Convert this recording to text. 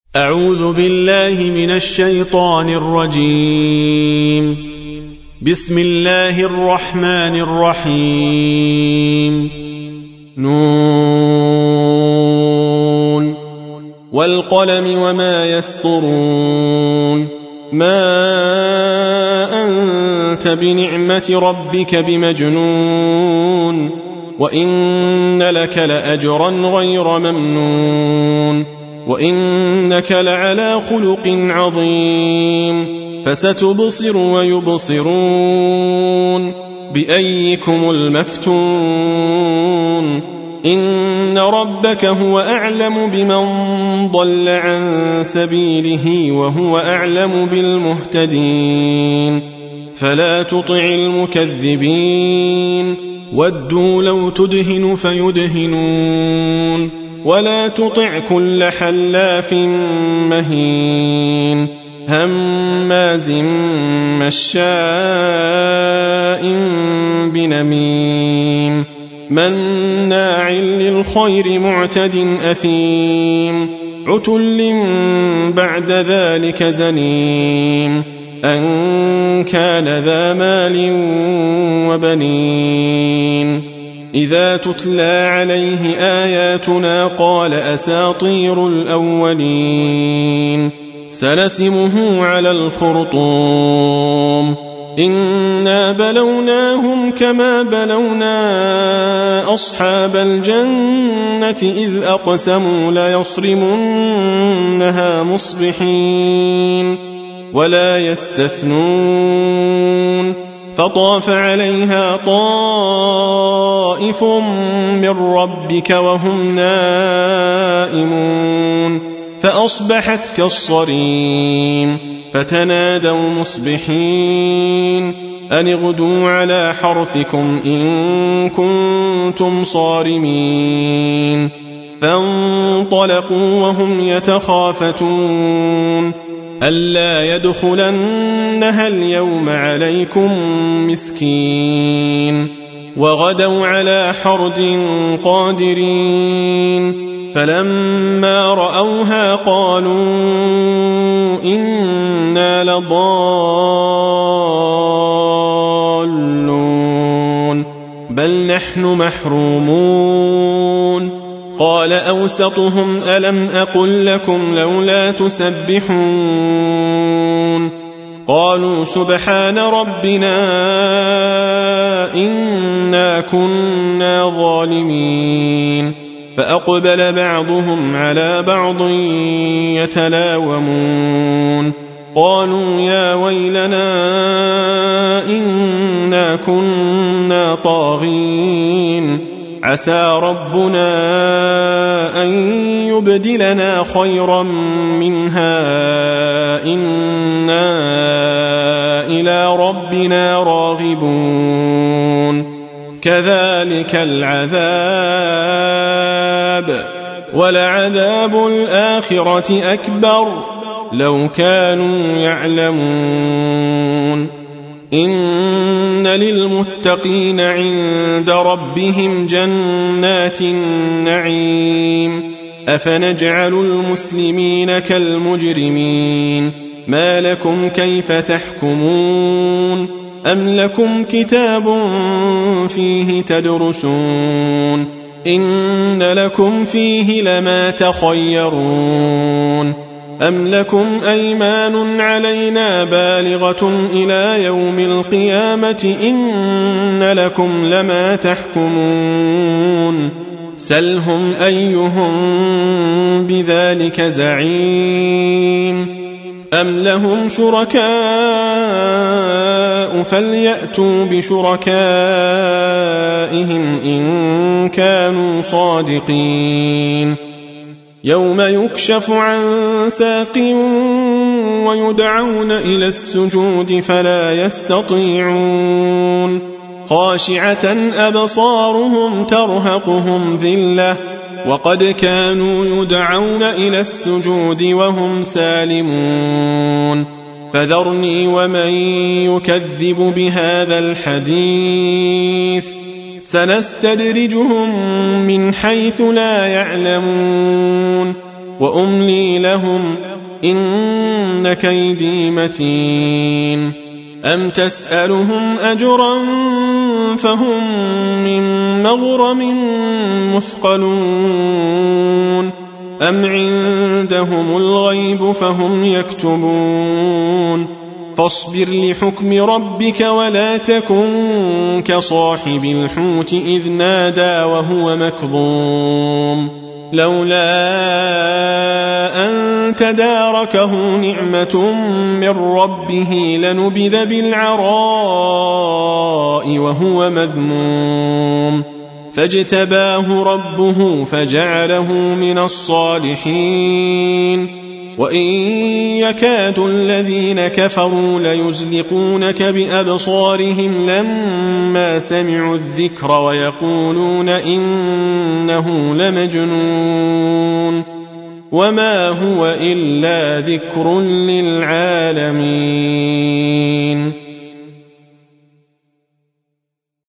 أعوذ بالله من الشيطان الرجيم. بسم الله الرحمن الرحيم. نون والقلم وما يسطرون. ما أنت بنعمة ربك بمجنون وإن لك لأجرا غير ممنون وإنك لعلى خلق عظيم فستبصر ويبصرون بأيكم المفتون إن ربك هو أعلم بمن ضل عن سبيله وهو أعلم بالمهتدين فلا تطع المكذبين ودوا لو تدهن فيدهنون ولا تطع كل حلاف مهين هماز مشاء بنميم مناع للخير معتد أثيم عتل بعد ذلك زنيم أن كان ذا مال وبنين إذا تتلى عليه آياتنا قال أساطير الأولين سنسمه على الخرطوم إنا بلوناهم كما بلونا أصحاب الجنة إذ أقسموا ليصرمنها مصبحين ولا يستثنون فطاف عليها طائف من ربك وهم نائمون فأصبحت كالصريم فتنادوا مصبحين أن اغدوا على حرثكم إن كنتم صارمين فانطلقوا وهم يتخافتون ألا يدخلنها اليوم عليكم مسكين وغدوا على حرد قادرين فلما رأوها قالوا إنا لضالون بل نحن محرومون قال أوسطهم ألم أقل لكم لولا تسبحون قالوا سبحان ربنا إنا كنا ظالمين فأقبل بعضهم على بعض يتلاومون قالوا يا ويلنا إنا كنا طاغين عسى ربنا أن يبدلنا خيرا منها إنا إلى ربنا راغبون كذلك العذاب ولعذاب الآخرة أكبر لو كانوا يعلمون إن للمتقين عند ربهم جنات النعيم أفنجعل المسلمين كالمجرمين ما لكم كيف تحكمون أم لكم كتاب فيه تدرسون إن لكم فيه لما تخيرون أم لكم أيمان علينا بالغة إلى يوم القيامة إن لكم لما تحكمون سلهم أيهم بذلك زعيم أم لهم شركاء فليأتوا بشركائهم إن كانوا صادقين يوم يكشف عن ساق ويدعون إلى السجود فلا يستطيعون خاشعة أبصارهم ترهقهم ذلة وقد كانوا يدعون إلى السجود وهم سالمون فذرني ومن يكذب بهذا الحديث سنستدرجهم من حيث لا يعلمون وأملي لهم إن كيدي متين أم تسألهم أجرا فهم من مغرم مثقلون أم عندهم الغيب فهم يكتبون فاصبر لحكم ربك ولا تكن كصاحب الحوت إذ نادى وهو مكظوم لولا أن تداركه نعمة من ربه لنبذ بالعراء وهو مذموم فاجتباه ربه فجعله من الصالحين وإن يكاد الذين كفروا ليزلقونك بأبصارهم لما سمعوا الذكر ويقولون إنه لمجنون وما هو إلا ذكر للعالمين